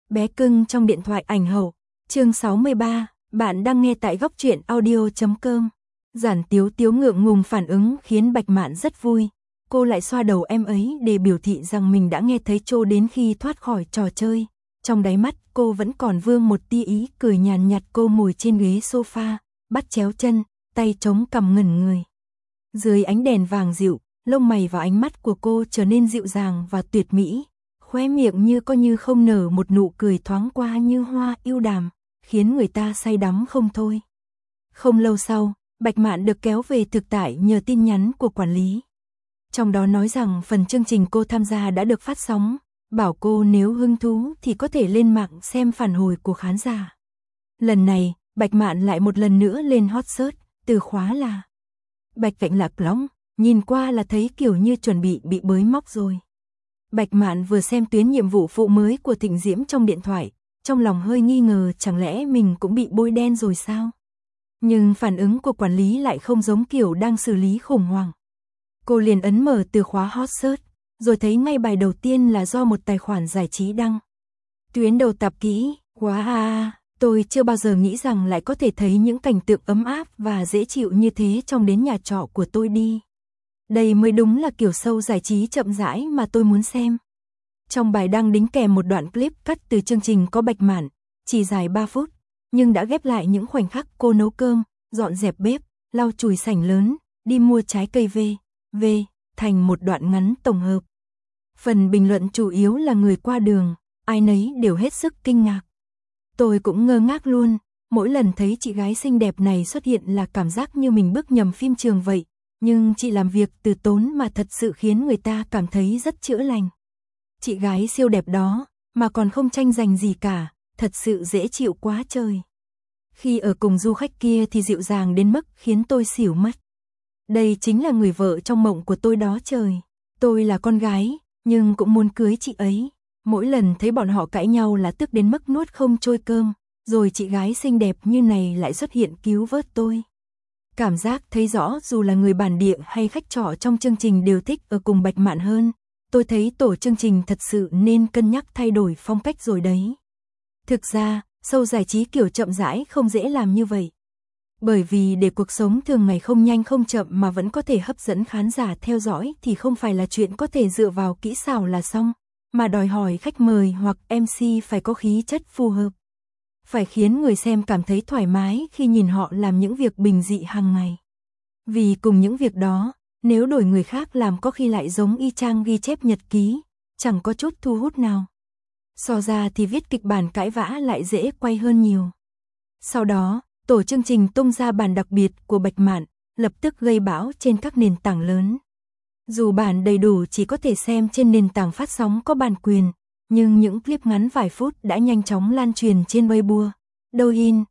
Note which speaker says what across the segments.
Speaker 1: Bé cưng trong điện thoại ảnh hậu, chương 63, bạn đang nghe tại góc truyện audio.com. Giản Tiếu Tiếu ngượng ngùng phản ứng khiến Bạch Mạn rất vui. Cô lại xoa đầu em ấy để biểu thị rằng mình đã nghe thấy cho đến khi thoát khỏi trò chơi. Trong đáy mắt cô vẫn còn vương một tia ý cười nhàn nhạt. Cô ngồi trên ghế sofa, bắt chéo chân, tay chống cằm ngẩn người. Dưới ánh đèn vàng dịu, lông mày và ánh mắt của cô trở nên dịu dàng và tuyệt mỹ. Khóe miệng như có như không nở một nụ cười thoáng qua như hoa yêu đàm, khiến người ta say đắm không thôi. Không lâu sau, Bạch Mạn được kéo về thực tại nhờ tin nhắn của quản lý. Trong đó nói rằng phần chương trình cô tham gia đã được phát sóng, bảo cô nếu hứng thú thì có thể lên mạng xem phản hồi của khán giả. Lần này, Bạch Mạn lại một lần nữa lên hot search, từ khóa là Bạch Cạnh Lạc Lõng, nhìn qua là thấy kiểu như chuẩn bị bới móc rồi. Bạch Mạn vừa xem tuyến nhiệm vụ phụ mới của Thịnh Diễm trong điện thoại, trong lòng hơi nghi ngờ chẳng lẽ mình cũng bị bôi đen rồi sao? Nhưng phản ứng của quản lý lại không giống kiểu đang xử lý khủng hoảng. Cô liền ấn mở từ khóa hot search, rồi thấy ngay bài đầu tiên là do một tài khoản giải trí đăng. Tuyến đầu tập kỹ, quá tôi chưa bao giờ nghĩ rằng lại có thể thấy những cảnh tượng ấm áp và dễ chịu như thế trong đến nhà trọ của tôi đi. Đây mới đúng là kiểu show giải trí chậm rãi mà tôi muốn xem. Trong bài đăng đính kèm một đoạn clip cắt từ chương trình có Bạch Mạn, chỉ dài 3 phút, nhưng đã ghép lại những khoảnh khắc cô nấu cơm, dọn dẹp bếp, lau chùi sảnh lớn, đi mua trái cây về, thành một đoạn ngắn tổng hợp. Phần bình luận chủ yếu là người qua đường, ai nấy đều hết sức kinh ngạc. Tôi cũng ngơ ngác luôn, mỗi lần thấy chị gái xinh đẹp này xuất hiện là cảm giác như mình bước nhầm phim trường vậy. Nhưng chị làm việc từ tốn mà thật sự khiến người ta cảm thấy rất chữa lành. Chị gái siêu đẹp đó, mà còn không tranh giành gì cả, thật sự dễ chịu quá trời. Khi ở cùng du khách kia thì dịu dàng đến mức khiến tôi xỉu mất. Đây chính là người vợ trong mộng của tôi đó trời. Tôi là con gái, nhưng cũng muốn cưới chị ấy. Mỗi lần thấy bọn họ cãi nhau là tức đến mức nuốt không trôi cơm, rồi chị gái xinh đẹp như này lại xuất hiện cứu vớt tôi. Cảm giác thấy rõ dù là người bản địa hay khách trọ trong chương trình đều thích ở cùng Bạch Mạn hơn. Tôi thấy tổ chương trình thật sự nên cân nhắc thay đổi phong cách rồi đấy. Thực ra, show giải trí kiểu chậm rãi không dễ làm như vậy. Bởi vì để cuộc sống thường ngày không nhanh không chậm mà vẫn có thể hấp dẫn khán giả theo dõi thì không phải là chuyện có thể dựa vào kỹ xảo là xong, mà đòi hỏi khách mời hoặc MC phải có khí chất phù hợp. Phải khiến người xem cảm thấy thoải mái khi nhìn họ làm những việc bình dị hàng ngày. Vì cùng những việc đó, nếu đổi người khác làm có khi lại giống y chang ghi chép nhật ký, chẳng có chút thu hút nào. So ra thì viết kịch bản cãi vã lại dễ quay hơn nhiều. Sau đó, tổ chương trình tung ra bản đặc biệt của Bạch Mạn, lập tức gây bão trên các nền tảng lớn. Dù bản đầy đủ chỉ có thể xem trên nền tảng phát sóng có bản quyền, nhưng những clip ngắn vài phút đã nhanh chóng lan truyền trên Weibo. Douyin,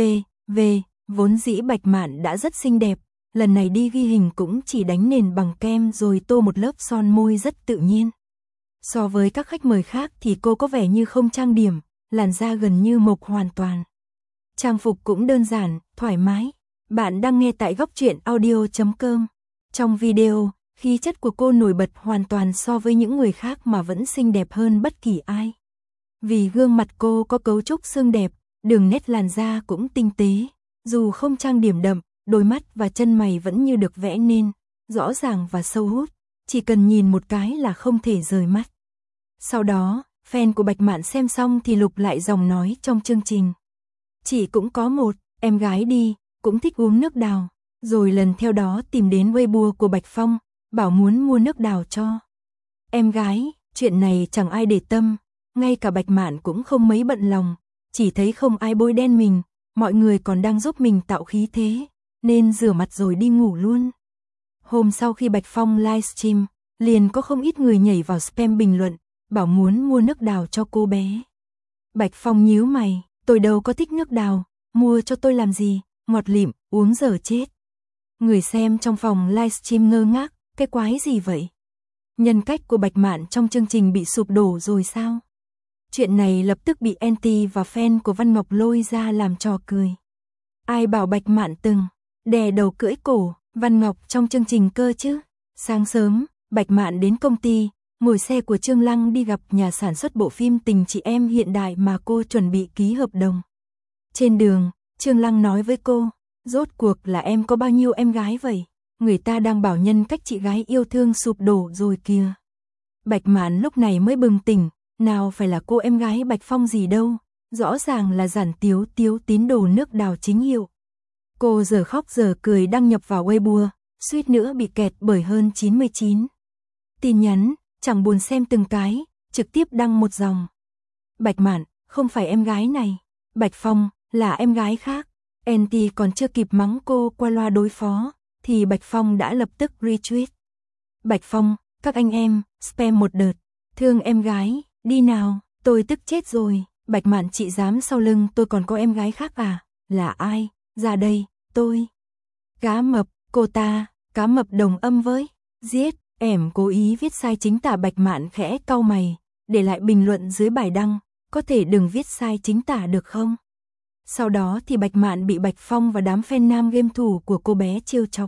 Speaker 1: vốn dĩ Bạch Mạn đã rất xinh đẹp, lần này đi ghi hình cũng chỉ đánh nền bằng kem rồi tô một lớp son môi rất tự nhiên. So với các khách mời khác thì cô có vẻ như không trang điểm, làn da gần như mộc hoàn toàn. Trang phục cũng đơn giản, thoải mái. Bạn đang nghe tại góc truyện audio.com. Trong video, khí chất của cô nổi bật hoàn toàn so với những người khác mà vẫn xinh đẹp hơn bất kỳ ai. Vì gương mặt cô có cấu trúc xương đẹp, đường nét làn da cũng tinh tế, dù không trang điểm đậm, đôi mắt và chân mày vẫn như được vẽ nên, rõ ràng và sâu hút, chỉ cần nhìn một cái là không thể rời mắt. Sau đó, fan của Bạch Mạn xem xong thì lục lại dòng nói trong chương trình. Chị cũng có một, em gái đi, cũng thích uống nước đào, rồi lần theo đó tìm đến Weibo của Bạch Phong, bảo muốn mua nước đào cho em gái, chuyện này chẳng ai để tâm, ngay cả Bạch Mạn cũng không mấy bận lòng, chỉ thấy không ai bôi đen mình, mọi người còn đang giúp mình tạo khí thế, nên rửa mặt rồi đi ngủ luôn. Hôm sau khi Bạch Phong livestream, liền có không ít người nhảy vào spam bình luận, bảo muốn mua nước đào cho cô bé. Bạch Phong nhíu mày, tôi đâu có thích nước đào, mua cho tôi làm gì, ngọt lịm, uống dở chết. Người xem trong phòng livestream ngơ ngác, cái quái gì vậy? Nhân cách của Bạch Mạn trong chương trình bị sụp đổ rồi sao? Chuyện này lập tức bị anti và fan của Văn Ngọc lôi ra làm trò cười. Ai bảo Bạch Mạn từng đè đầu cưỡi cổ Văn Ngọc trong chương trình cơ chứ? Sáng sớm, Bạch Mạn đến công ty, ngồi xe của Trương Lăng đi gặp nhà sản xuất bộ phim Tình chị em hiện đại mà cô chuẩn bị ký hợp đồng. Trên đường, Trương Lăng nói với cô, rốt cuộc là em có bao nhiêu em gái vậy? Người ta đang bảo nhân cách chị gái yêu thương sụp đổ rồi kìa. Bạch Mạn lúc này mới bừng tỉnh, nào phải là cô em gái Bạch Phong gì đâu, rõ ràng là Giản Tiếu Tiếu tín đồ nước Đào chính hiệu. Cô giờ khóc giờ cười đăng nhập vào Weibo, suýt nữa bị kẹt bởi hơn 99 tin nhắn, chẳng buồn xem từng cái, trực tiếp đăng một dòng. Bạch Mạn, không phải em gái này. Bạch Phong, là em gái khác. Anti còn chưa kịp mắng cô qua loa đối phó, thì Bạch Phong đã lập tức retweet. Bạch Phong, các anh em, spam một đợt. Thương em gái, đi nào, tôi tức chết rồi. Bạch Mạn, chị dám sau lưng tôi còn có em gái khác à? Là ai? Ra đây, tôi. Cá mập, cô ta, cá mập đồng âm với. Giết, em cố ý viết sai chính tả. Bạch Mạn khẽ cau mày, để lại bình luận dưới bài đăng, có thể đừng viết sai chính tả được không? Sau đó thì Bạch Mạn bị Bạch Phong và đám fan nam game thủ của cô bé trêu chọc.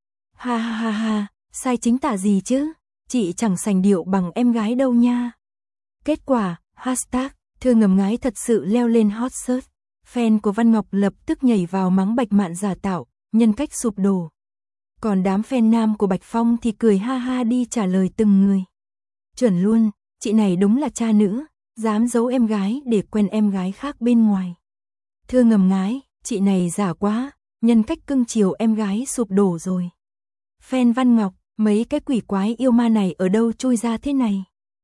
Speaker 1: Ha ha ha ha, sai chính tả gì chứ? Chị chẳng sành điệu bằng em gái đâu nha. Kết quả, hashtag, thơ ngầm ngái thật sự leo lên hot search. Fan của Văn Ngọc lập tức nhảy vào mắng Bạch Mạn giả tạo, nhân cách sụp đổ. Còn đám fan nam của Bạch Phong thì cười ha ha đi trả lời từng người. Chuẩn luôn, chị này đúng là cha nữ, dám giấu em gái để quen em gái khác bên ngoài. Thưa ngầm ngái, chị này giả quá, nhân cách cưng chiều em gái sụp đổ rồi. Fan Văn Ngọc, mấy cái quỷ quái yêu ma này ở đâu chui ra thế này?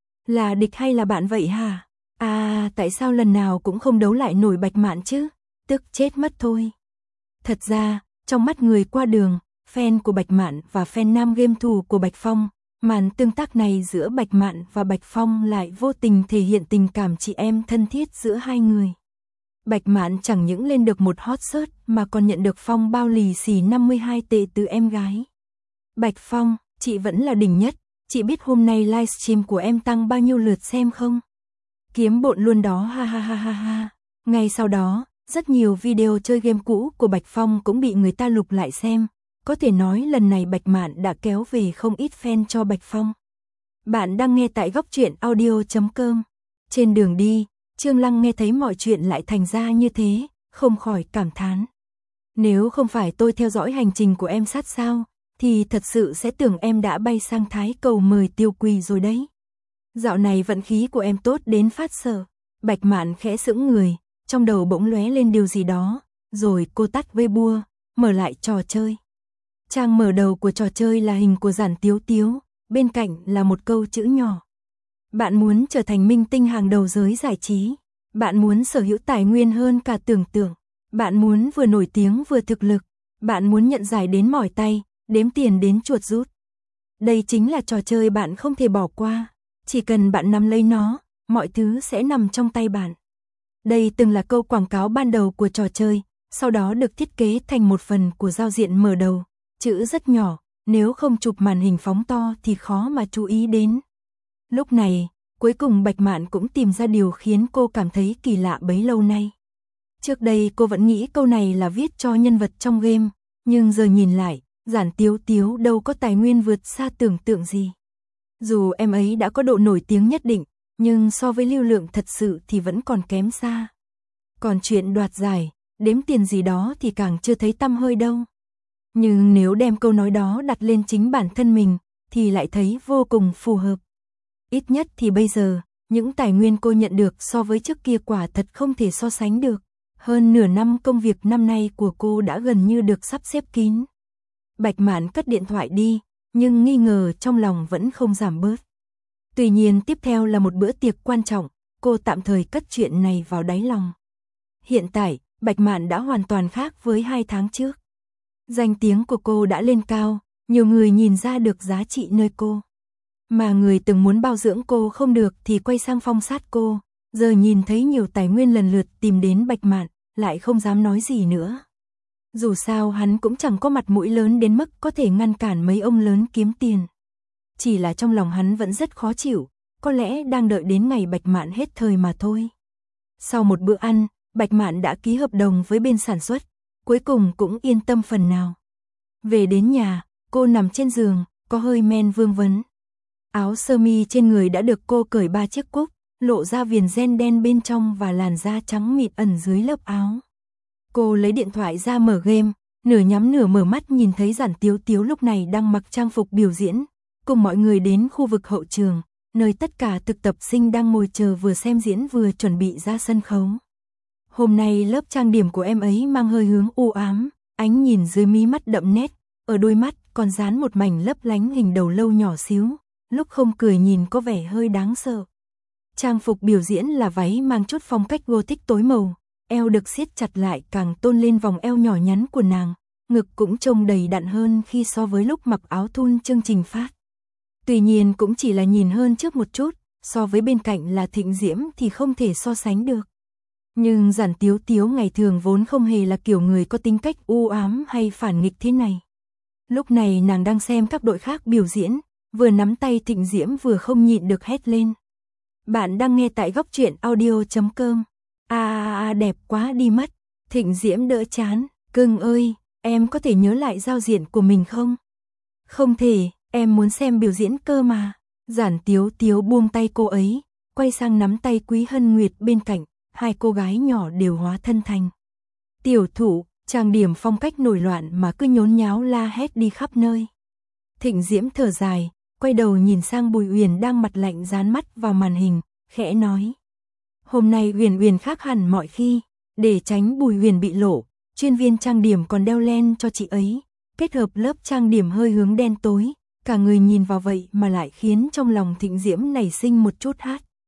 Speaker 1: Là địch hay là bạn vậy hả? À, tại sao lần nào cũng không đấu lại nổi Bạch Mạn chứ? Tức chết mất thôi. Thật ra, trong mắt người qua đường, fan của Bạch Mạn và fan nam game thủ của Bạch Phong, màn tương tác này giữa Bạch Mạn và Bạch Phong lại vô tình thể hiện tình cảm chị em thân thiết giữa hai người. Bạch Mạn chẳng những lên được một hot search mà còn nhận được Phong bao lì xì 52 tệ từ em gái. Bạch Phong, chị vẫn là đỉnh nhất, chị biết hôm nay livestream của em tăng bao nhiêu lượt xem không? Kiếm bộn luôn đó, ha ha ha ha ha. Ngay sau đó, rất nhiều video chơi game cũ của Bạch Phong cũng bị người ta lục lại xem. Có thể nói lần này Bạch Mạn đã kéo về không ít fan cho Bạch Phong. Bạn đang nghe tại góc truyện audio.com. Trên đường đi, Trương Lăng nghe thấy mọi chuyện lại thành ra như thế, không khỏi cảm thán. Nếu không phải tôi theo dõi hành trình của em sát sao, thì thật sự sẽ tưởng em đã bay sang Thái Cầu mời Tiêu Quỳ rồi đấy. Dạo này vận khí của em tốt đến phát sợ. Bạch Mạn khẽ sững người, trong đầu bỗng lóe lên điều gì đó, rồi cô tắt Weibo, mở lại trò chơi. Trang mở đầu của trò chơi là hình của Giản Tiếu Tiếu, bên cạnh là một câu chữ nhỏ. Bạn muốn trở thành minh tinh hàng đầu giới giải trí. Bạn muốn sở hữu tài nguyên hơn cả tưởng tượng. Bạn muốn vừa nổi tiếng vừa thực lực. Bạn muốn nhận giải đến mỏi tay, đếm tiền đến chuột rút. Đây chính là trò chơi bạn không thể bỏ qua. Chỉ cần bạn nắm lấy nó, mọi thứ sẽ nằm trong tay bạn. Đây từng là câu quảng cáo ban đầu của trò chơi, sau đó được thiết kế thành một phần của giao diện mở đầu. Chữ rất nhỏ, nếu không chụp màn hình phóng to thì khó mà chú ý đến. Lúc này, cuối cùng Bạch Mạn cũng tìm ra điều khiến cô cảm thấy kỳ lạ bấy lâu nay. Trước đây cô vẫn nghĩ câu này là viết cho nhân vật trong game, nhưng giờ nhìn lại, Giản Tiếu Tiếu đâu có tài nguyên vượt xa tưởng tượng gì. Dù em ấy đã có độ nổi tiếng nhất định, nhưng so với lưu lượng thật sự thì vẫn còn kém xa. Còn chuyện đoạt giải, đếm tiền gì đó thì càng chưa thấy tăm hơi đâu. Nhưng nếu đem câu nói đó đặt lên chính bản thân mình, thì lại thấy vô cùng phù hợp. Ít nhất thì bây giờ, những tài nguyên cô nhận được so với trước kia quả thật không thể so sánh được. Hơn nửa năm công việc năm nay của cô đã gần như được sắp xếp kín. Bạch Mạn cất điện thoại đi, nhưng nghi ngờ trong lòng vẫn không giảm bớt. Tuy nhiên tiếp theo là một bữa tiệc quan trọng, cô tạm thời cất chuyện này vào đáy lòng. Hiện tại, Bạch Mạn đã hoàn toàn khác với 2 tháng trước. Danh tiếng của cô đã lên cao, nhiều người nhìn ra được giá trị nơi cô. Mà người từng muốn bao dưỡng cô không được thì quay sang phong sát cô, giờ nhìn thấy nhiều tài nguyên lần lượt tìm đến Bạch Mạn, lại không dám nói gì nữa. Dù sao hắn cũng chẳng có mặt mũi lớn đến mức có thể ngăn cản mấy ông lớn kiếm tiền. Chỉ là trong lòng hắn vẫn rất khó chịu, có lẽ đang đợi đến ngày Bạch Mạn hết thời mà thôi. Sau một bữa ăn, Bạch Mạn đã ký hợp đồng với bên sản xuất, cuối cùng cũng yên tâm phần nào. Về đến nhà, cô nằm trên giường, có hơi men vương vấn. Áo sơ mi trên người đã được cô cởi 3 chiếc cúc, lộ ra viền ren đen bên trong và làn da trắng mịn ẩn dưới lớp áo. Cô lấy điện thoại ra mở game, nửa nhắm nửa mở mắt nhìn thấy Giản Tiếu Tiếu lúc này đang mặc trang phục biểu diễn, cùng mọi người đến khu vực hậu trường, nơi tất cả thực tập sinh đang ngồi chờ vừa xem diễn vừa chuẩn bị ra sân khấu. Hôm nay lớp trang điểm của em ấy mang hơi hướng u ám, ánh nhìn dưới mí mắt đậm nét, ở đôi mắt còn dán một mảnh lấp lánh hình đầu lâu nhỏ xíu, lúc không cười nhìn có vẻ hơi đáng sợ. Trang phục biểu diễn là váy mang chút phong cách gothic tối màu, eo được siết chặt lại càng tôn lên vòng eo nhỏ nhắn của nàng, ngực cũng trông đầy đặn hơn khi so với lúc mặc áo thun chương trình phát. Tuy nhiên cũng chỉ là nhìn hơn trước một chút, so với bên cạnh là Thịnh Diễm thì không thể so sánh được. Nhưng Giản Tiếu Tiếu ngày thường vốn không hề là kiểu người có tính cách u ám hay phản nghịch thế này. Lúc này nàng đang xem các đội khác biểu diễn, vừa nắm tay Thịnh Diễm vừa không nhịn được hét lên. Bạn đang nghe tại Góc Truyện Audio.com. Đẹp quá đi mất. Thịnh Diễm đỡ chán. Cưng ơi, em có thể nhớ lại giao diện của mình không? Không thể, em muốn xem biểu diễn cơ mà. Giản Tiếu Tiếu buông tay cô ấy, quay sang nắm tay Quý Hân Nguyệt bên cạnh, hai cô gái nhỏ đều hóa thân thành tiểu thủ, trang điểm phong cách nổi loạn mà cứ nhốn nháo la hét đi khắp nơi. Thịnh Diễm thở dài, quay đầu nhìn sang Bùi Uyển đang mặt lạnh dán mắt vào màn hình, khẽ nói. Hôm nay Uyển Uyển khác hẳn mọi khi, để tránh Bùi Uyển bị lộ, chuyên viên trang điểm còn đeo len cho chị ấy, kết hợp lớp trang điểm hơi hướng đen tối, cả người nhìn vào vậy mà lại khiến trong lòng Thịnh Diễm nảy sinh một chút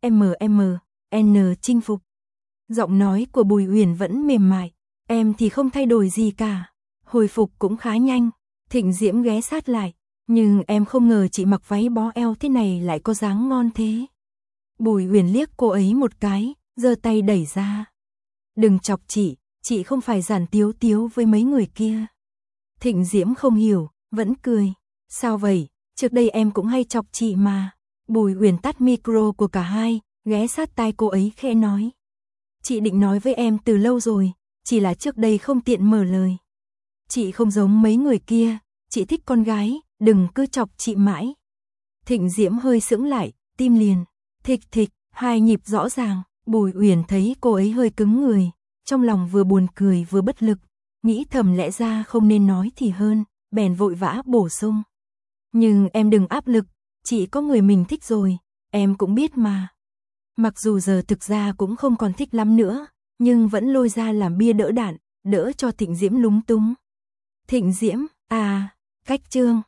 Speaker 1: N chinh phục. Giọng nói của Bùi Uyển vẫn mềm mại, em thì không thay đổi gì cả, hồi phục cũng khá nhanh. Thịnh Diễm ghé sát lại, nhưng em không ngờ chị mặc váy bó eo thế này lại có dáng ngon thế. Bùi Uyển liếc cô ấy một cái, giơ tay đẩy ra. Đừng chọc chị không phải Giản Tiếu Tiếu với mấy người kia. Thịnh Diễm không hiểu, vẫn cười. Sao vậy, trước đây em cũng hay chọc chị mà. Bùi Uyển tắt micro của cả hai, ghé sát tai cô ấy khẽ nói. Chị định nói với em từ lâu rồi, chỉ là trước đây không tiện mở lời. Chị không giống mấy người kia, chị thích con gái, đừng cứ chọc chị mãi. Thịnh Diễm hơi sững lại, tim liền. Thịch thịch, hai nhịp rõ ràng, Bùi Uyển thấy cô ấy hơi cứng người, trong lòng vừa buồn cười vừa bất lực, nghĩ thầm lẽ ra không nên nói thì hơn, bèn vội vã bổ sung. Nhưng em đừng áp lực, chị có người mình thích rồi, em cũng biết mà. Mặc dù giờ thực ra cũng không còn thích lắm nữa, nhưng vẫn lôi ra làm bia đỡ đạn, đỡ cho Thịnh Diễm lúng túng. Thịnh Diễm, cách chương.